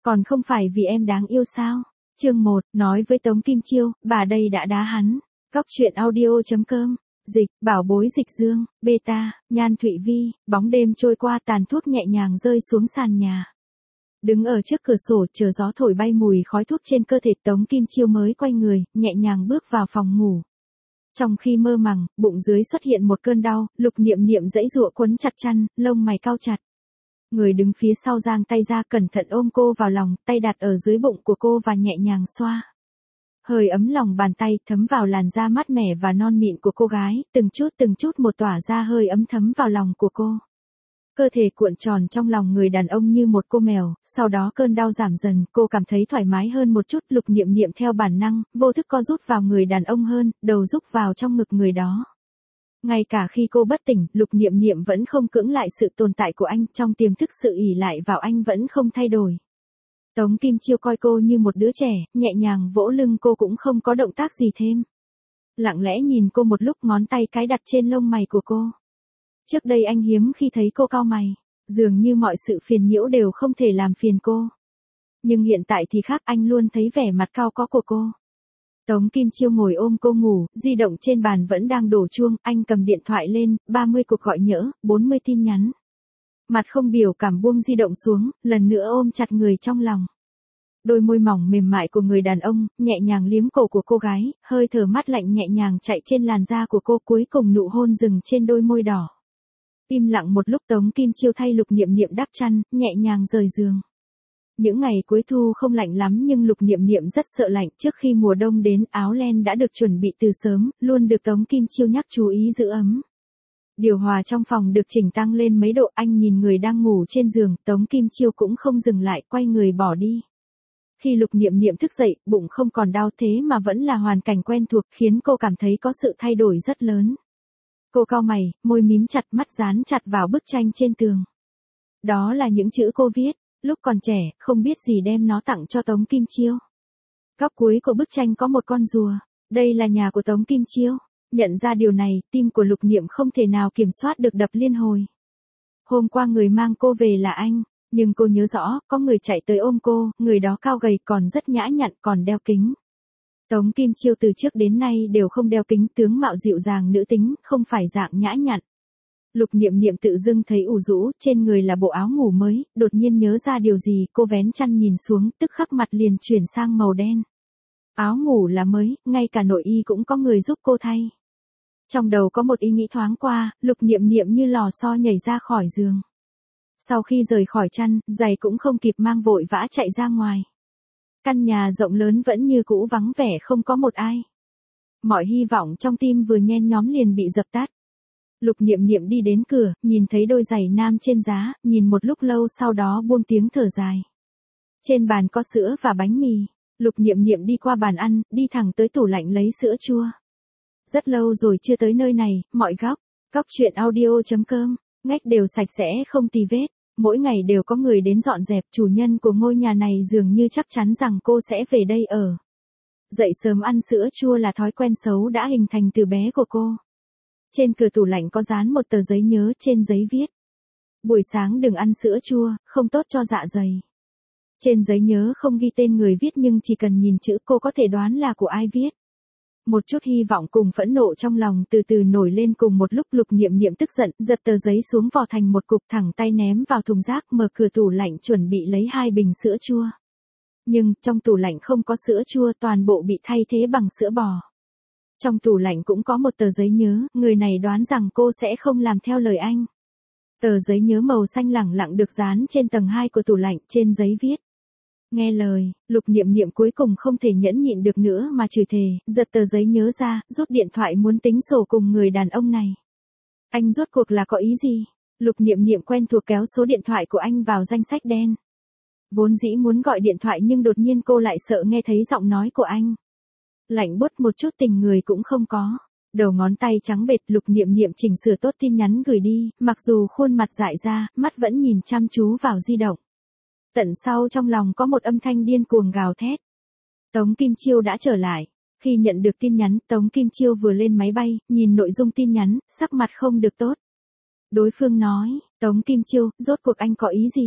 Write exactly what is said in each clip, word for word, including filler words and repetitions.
Còn không phải vì em đáng yêu sao? Chương một, nói với Tống Kim Chiêu, bà đây đã đá hắn. Góc truyện audio.com. Dịch, bảo bối Dịch Dương, beta, Nhan Thụy Vi, bóng đêm trôi qua, tàn thuốc nhẹ nhàng rơi xuống sàn nhà. Đứng ở trước cửa sổ chờ gió thổi bay mùi khói thuốc trên cơ thể, Tống Kim Chiêu mới quay người, nhẹ nhàng bước vào phòng ngủ. Trong khi mơ màng, bụng dưới xuất hiện một cơn đau, Lục Niệm Niệm giãy giụa quấn chặt chăn, lông mày cau chặt. Người đứng phía sau giang tay ra, cẩn thận ôm cô vào lòng, tay đặt ở dưới bụng của cô và nhẹ nhàng xoa. Hơi ấm lòng bàn tay thấm vào làn da mát mẻ và non mịn của cô gái, từng chút từng chút một tỏa ra hơi ấm thấm vào lòng của cô. Cơ thể cuộn tròn trong lòng người đàn ông như một cô mèo, sau đó cơn đau giảm dần, cô cảm thấy thoải mái hơn một chút. Lục Niệm Niệm theo bản năng, vô thức co rút vào người đàn ông hơn, đầu rúc vào trong ngực người đó. Ngay cả khi cô bất tỉnh, Lục Niệm Niệm vẫn không cưỡng lại sự tồn tại của anh, trong tiềm thức sự ỷ lại vào anh vẫn không thay đổi. Tống Kim Chiêu coi cô như một đứa trẻ, nhẹ nhàng vỗ lưng cô cũng không có động tác gì thêm. Lặng lẽ nhìn cô một lúc, ngón tay cái đặt trên lông mày của cô. Trước đây anh hiếm khi thấy cô cau mày, dường như mọi sự phiền nhiễu đều không thể làm phiền cô. Nhưng hiện tại thì khác, anh luôn thấy vẻ mặt cau có của cô. Tống Kim Chiêu ngồi ôm cô ngủ, di động trên bàn vẫn đang đổ chuông, anh cầm điện thoại lên, ba mươi cuộc gọi nhỡ, bốn mươi tin nhắn. Mặt không biểu cảm buông di động xuống, lần nữa ôm chặt người trong lòng. Đôi môi mỏng mềm mại của người đàn ông, nhẹ nhàng liếm cổ của cô gái, hơi thở mát lạnh nhẹ nhàng chạy trên làn da của cô, cuối cùng nụ hôn dừng trên đôi môi đỏ. Im lặng một lúc, Tống Kim Chiêu thay Lục Niệm Niệm đắp chăn, nhẹ nhàng rời giường. Những ngày cuối thu không lạnh lắm nhưng Lục Niệm Niệm rất sợ lạnh, trước khi mùa đông đến, áo len đã được chuẩn bị từ sớm, luôn được Tống Kim Chiêu nhắc chú ý giữ ấm. Điều hòa trong phòng được chỉnh tăng lên mấy độ, anh nhìn người đang ngủ trên giường, Tống Kim Chiêu cũng không dừng lại, quay người bỏ đi. Khi Lục Niệm Niệm thức dậy, bụng không còn đau thế mà vẫn là hoàn cảnh quen thuộc, khiến cô cảm thấy có sự thay đổi rất lớn. Cô cau mày, môi mím chặt, mắt dán chặt vào bức tranh trên tường. Đó là những chữ cô viết, lúc còn trẻ, không biết gì đem nó tặng cho Tống Kim Chiêu. Góc cuối của bức tranh có một con rùa, đây là nhà của Tống Kim Chiêu. Nhận ra điều này, tim của Lục Niệm không thể nào kiểm soát được đập liên hồi. Hôm qua người mang cô về là anh, nhưng cô nhớ rõ, có người chạy tới ôm cô, người đó cao gầy còn rất nhã nhặn, còn đeo kính. Tống Kim Chiêu từ trước đến nay đều không đeo kính, tướng mạo dịu dàng nữ tính, không phải dạng nhã nhặn. Lục Niệm Niệm tự dưng thấy ủ rũ, trên người là bộ áo ngủ mới, đột nhiên nhớ ra điều gì, cô vén chăn nhìn xuống, tức khắc mặt liền chuyển sang màu đen. Áo ngủ là mới, ngay cả nội y cũng có người giúp cô thay. Trong đầu có một ý nghĩ thoáng qua, Lục Niệm Niệm như lò xo nhảy ra khỏi giường. Sau khi rời khỏi chăn, giày cũng không kịp mang, vội vã chạy ra ngoài. Căn nhà rộng lớn vẫn như cũ, vắng vẻ không có một ai. Mọi hy vọng trong tim vừa nhen nhóm liền bị dập tắt. Lục Niệm Niệm đi đến cửa, nhìn thấy đôi giày nam trên giá, nhìn một lúc lâu sau đó buông tiếng thở dài. Trên bàn có sữa và bánh mì. Lục Niệm Niệm đi qua bàn ăn, đi thẳng tới tủ lạnh lấy sữa chua. Rất lâu rồi chưa tới nơi này, mọi góc. Góc truyện audio.com. Ngách đều sạch sẽ không tì vết. Mỗi ngày đều có người đến dọn dẹp, chủ nhân của ngôi nhà này dường như chắc chắn rằng cô sẽ về đây ở. Dậy sớm ăn sữa chua là thói quen xấu đã hình thành từ bé của cô. Trên cửa tủ lạnh có dán một tờ giấy nhớ, trên giấy viết: buổi sáng đừng ăn sữa chua, không tốt cho dạ dày. Trên giấy nhớ không ghi tên người viết nhưng chỉ cần nhìn chữ cô có thể đoán là của ai viết. Một chút hy vọng cùng phẫn nộ trong lòng từ từ nổi lên cùng một lúc. Lục Niệm Niệm tức giận, giật tờ giấy xuống vò thành một cục, thẳng tay ném vào thùng rác, mở cửa tủ lạnh chuẩn bị lấy hai bình sữa chua. Nhưng, trong tủ lạnh không có sữa chua, toàn bộ bị thay thế bằng sữa bò. Trong tủ lạnh cũng có một tờ giấy nhớ, người này đoán rằng cô sẽ không làm theo lời anh. Tờ giấy nhớ màu xanh lẳng lặng được dán trên tầng hai của tủ lạnh, trên giấy viết: nghe lời. Lục Niệm Niệm cuối cùng không thể nhẫn nhịn được nữa mà chửi thề, giật tờ giấy nhớ ra, rút điện thoại muốn tính sổ cùng người đàn ông này. Anh rốt cuộc là có ý gì? Lục Niệm Niệm quen thuộc kéo số điện thoại của anh vào danh sách đen. Vốn dĩ muốn gọi điện thoại nhưng đột nhiên cô lại sợ nghe thấy giọng nói của anh. Lạnh buốt, một chút tình người cũng không có. Đầu ngón tay trắng bệch, Lục Niệm Niệm chỉnh sửa tốt tin nhắn gửi đi, mặc dù khuôn mặt dại ra, mắt vẫn nhìn chăm chú vào di động. Tận sau trong lòng có một âm thanh điên cuồng gào thét. Tống Kim Chiêu đã trở lại. Khi nhận được tin nhắn, Tống Kim Chiêu vừa lên máy bay, nhìn nội dung tin nhắn, sắc mặt không được tốt. Đối phương nói: Tống Kim Chiêu, rốt cuộc anh có ý gì?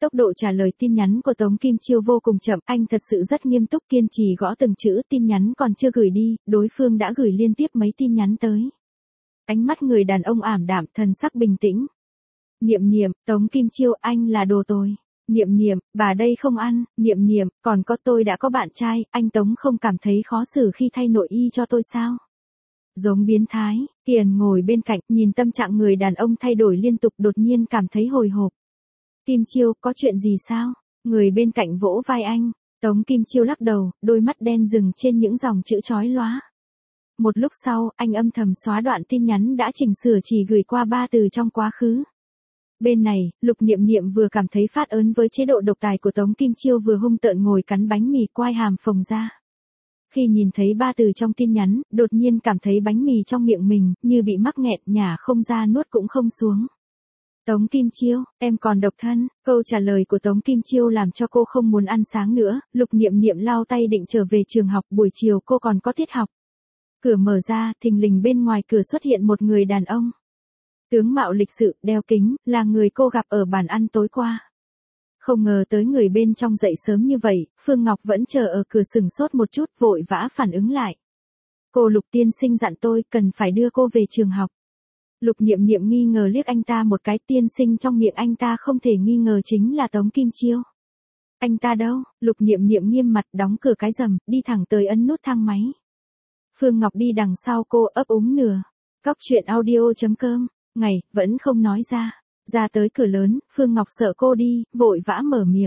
Tốc độ trả lời tin nhắn của Tống Kim Chiêu vô cùng chậm, anh thật sự rất nghiêm túc kiên trì gõ từng chữ, tin nhắn còn chưa gửi đi, đối phương đã gửi liên tiếp mấy tin nhắn tới. Ánh mắt người đàn ông ảm đạm, thần sắc bình tĩnh. Niệm Niệm, Tống Kim Chiêu, anh là đồ tồi. Niệm Niệm, bà đây không ăn. Niệm Niệm, còn có tôi đã có bạn trai, anh Tống không cảm thấy khó xử khi thay nội y cho tôi sao? Giống biến thái. Kiền ngồi bên cạnh, nhìn tâm trạng người đàn ông thay đổi liên tục, đột nhiên cảm thấy hồi hộp. Kim Chiêu, có chuyện gì sao? Người bên cạnh vỗ vai anh. Tống Kim Chiêu lắc đầu, đôi mắt đen dừng trên những dòng chữ chói lóa. Một lúc sau, anh âm thầm xóa đoạn tin nhắn đã chỉnh sửa chỉ gửi qua ba từ trong quá khứ. Bên này, Lục Niệm Niệm vừa cảm thấy phát ớn với chế độ độc tài của Tống Kim Chiêu, vừa hung tợn ngồi cắn bánh mì, quai hàm phồng ra. Khi nhìn thấy ba từ trong tin nhắn, đột nhiên cảm thấy bánh mì trong miệng mình như bị mắc nghẹn, nhả không ra nuốt cũng không xuống. Tống Kim Chiêu, em còn độc thân. Câu trả lời của Tống Kim Chiêu làm cho cô không muốn ăn sáng nữa. Lục Niệm Niệm lau tay định trở về trường học, buổi chiều cô còn có tiết học. Cửa mở ra, thình lình bên ngoài cửa xuất hiện một người đàn ông. Tướng mạo lịch sự, đeo kính, là người cô gặp ở bàn ăn tối qua. Không ngờ tới người bên trong dậy sớm như vậy, Phương Ngọc vẫn chờ ở cửa sừng sốt một chút, vội vã phản ứng lại. Cô Lục tiên sinh dặn tôi cần phải đưa cô về trường học. Lục Niệm Niệm nghi ngờ liếc anh ta một cái, tiên sinh trong miệng anh ta không thể nghi ngờ chính là Tống Kim Chiêu. Anh ta đâu? Lục Niệm Niệm nghiêm mặt đóng cửa cái rầm, đi thẳng tới ấn nút thang máy. Phương Ngọc đi đằng sau cô ấp úng nửa. Cóc truyện audio chấm com, ngày, vẫn không nói ra. Ra tới cửa lớn, Phương Ngọc sợ cô đi, vội vã mở miệng.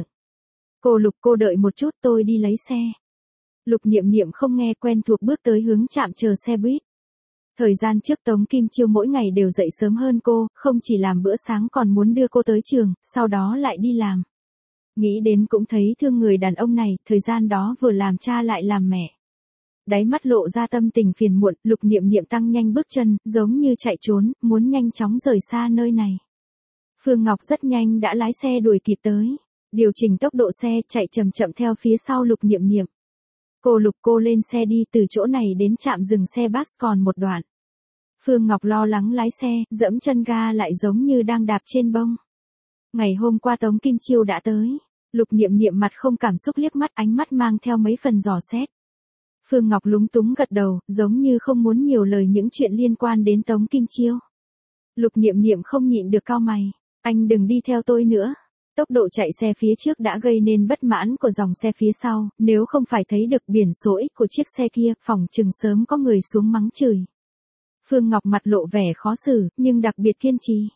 Cô Lục, cô đợi một chút, tôi đi lấy xe. Lục Niệm Niệm không nghe, quen thuộc bước tới hướng trạm chờ xe buýt. Thời gian trước Tống Kim Chiêu mỗi ngày đều dậy sớm hơn cô, không chỉ làm bữa sáng còn muốn đưa cô tới trường, sau đó lại đi làm. Nghĩ đến cũng thấy thương người đàn ông này, thời gian đó vừa làm cha lại làm mẹ. Đáy mắt lộ ra tâm tình phiền muộn, Lục Niệm Niệm tăng nhanh bước chân, giống như chạy trốn, muốn nhanh chóng rời xa nơi này. Phương Ngọc rất nhanh đã lái xe đuổi kịp tới, điều chỉnh tốc độ xe, chạy chậm chậm theo phía sau Lục Niệm Niệm. Cô Lục, cô lên xe đi, từ chỗ này đến trạm dừng xe bus còn một đoạn. Phương Ngọc lo lắng lái xe, dẫm chân ga lại giống như đang đạp trên bông. Ngày hôm qua Tống Kim Chiêu đã tới. Lục Niệm Niệm mặt không cảm xúc liếc mắt, ánh mắt mang theo mấy phần dò xét. Phương Ngọc lúng túng gật đầu, giống như không muốn nhiều lời những chuyện liên quan đến Tống Kim Chiêu. Lục Niệm Niệm không nhịn được cau mày. Anh đừng đi theo tôi nữa. Tốc độ chạy xe phía trước đã gây nên bất mãn của dòng xe phía sau, nếu không phải thấy được biển số X của chiếc xe kia, phỏng chừng sớm có người xuống mắng chửi. Phương Ngọc mặt lộ vẻ khó xử, nhưng đặc biệt kiên trì.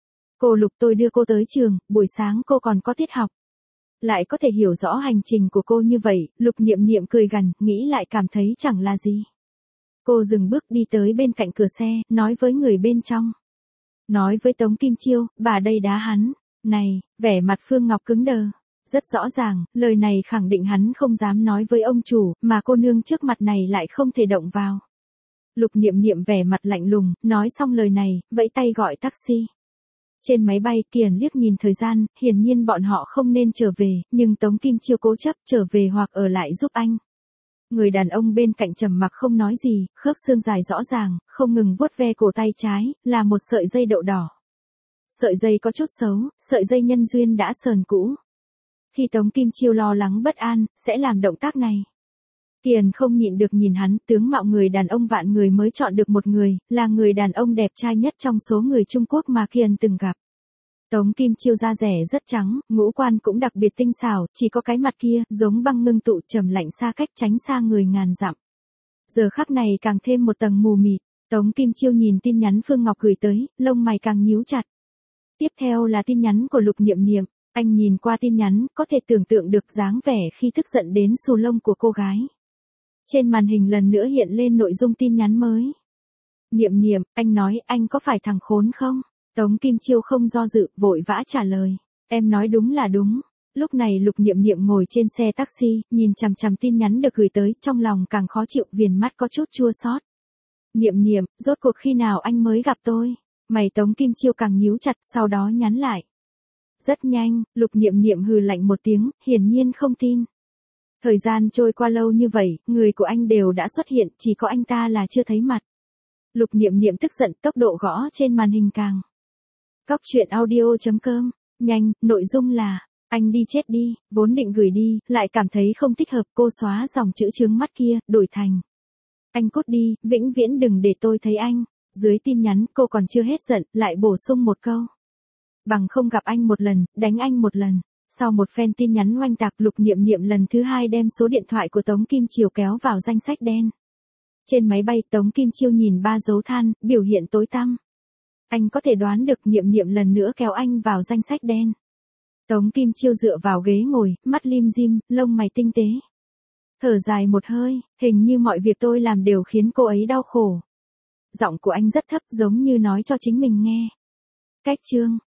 Cô Lục, tôi đưa cô tới trường, buổi sáng cô còn có tiết học. Lại có thể hiểu rõ hành trình của cô như vậy, Lục Niệm Niệm cười gằn, nghĩ lại cảm thấy chẳng là gì. Cô dừng bước đi tới bên cạnh cửa xe, nói với người bên trong. Nói với Tống Kim Chiêu, bà đây đá hắn. Này, vẻ mặt Phương Ngọc cứng đờ. Rất rõ ràng, lời này khẳng định hắn không dám nói với ông chủ, mà cô nương trước mặt này lại không thể động vào. Lục Niệm Niệm vẻ mặt lạnh lùng, nói xong lời này, vẫy tay gọi taxi. Trên máy bay, Kiền liếc nhìn thời gian, hiển nhiên bọn họ không nên trở về, nhưng Tống Kim Chiêu cố chấp trở về hoặc ở lại giúp anh. Người đàn ông bên cạnh trầm mặc không nói gì, khớp xương dài rõ ràng, không ngừng vuốt ve cổ tay trái, là một sợi dây đậu đỏ. Sợi dây có chút xấu, sợi dây nhân duyên đã sờn cũ. Khi Tống Kim Chiêu lo lắng bất an, sẽ làm động tác này. Kiền không nhịn được nhìn hắn, tướng mạo người đàn ông vạn người mới chọn được một người, là người đàn ông đẹp trai nhất trong số người Trung Quốc mà Kiền từng gặp. Tống Kim Chiêu da rẻ rất trắng, ngũ quan cũng đặc biệt tinh xảo, chỉ có cái mặt kia, giống băng ngưng tụ, trầm lạnh xa cách, tránh xa người ngàn dặm. Giờ khắc này càng thêm một tầng mù mịt. Tống Kim Chiêu nhìn tin nhắn Phương Ngọc gửi tới, lông mày càng nhíu chặt. Tiếp theo là tin nhắn của Lục Niệm Niệm. Anh nhìn qua tin nhắn, có thể tưởng tượng được dáng vẻ khi tức giận đến xù lông của cô gái. Trên màn hình lần nữa hiện lên nội dung tin nhắn mới. Niệm Niệm, anh nói anh có phải thằng khốn không? Tống Kim Chiêu không do dự, vội vã trả lời. Em nói đúng là đúng. Lúc này Lục Niệm Niệm ngồi trên xe taxi, nhìn chằm chằm tin nhắn được gửi tới, trong lòng càng khó chịu, viền mắt có chút chua xót. Niệm Niệm, rốt cuộc khi nào anh mới gặp tôi? Mày Tống Kim Chiêu càng nhíu chặt, sau đó nhắn lại. Rất nhanh, Lục Niệm Niệm hừ lạnh một tiếng, hiển nhiên không tin. Thời gian trôi qua lâu như vậy, người của anh đều đã xuất hiện, chỉ có anh ta là chưa thấy mặt. Lục Niệm Niệm tức giận, tốc độ gõ trên màn hình càng. Cóc truyện audio chấm com, nhanh, nội dung là, Anh đi chết đi, vốn định gửi đi, lại cảm thấy không thích hợp, cô xóa dòng chữ chướng mắt kia, đổi thành. Anh cút đi, vĩnh viễn đừng để tôi thấy anh. Dưới tin nhắn, cô còn chưa hết giận, lại bổ sung một câu. Bằng không gặp anh một lần, đánh anh một lần. Sau một phen tin nhắn oanh tạc, Lục Niệm Niệm lần thứ hai đem số điện thoại của Tống Kim Chiêu kéo vào danh sách đen. Trên máy bay, Tống Kim Chiêu nhìn ba dấu than, biểu hiện tối tăm. Anh có thể đoán được Niệm Niệm lần nữa kéo anh vào danh sách đen. Tống Kim Chiêu dựa vào ghế ngồi, mắt lim dim, lông mày tinh tế. Thở dài một hơi, hình như mọi việc tôi làm đều khiến cô ấy đau khổ. Giọng của anh rất thấp, giống như nói cho chính mình nghe. Cách chương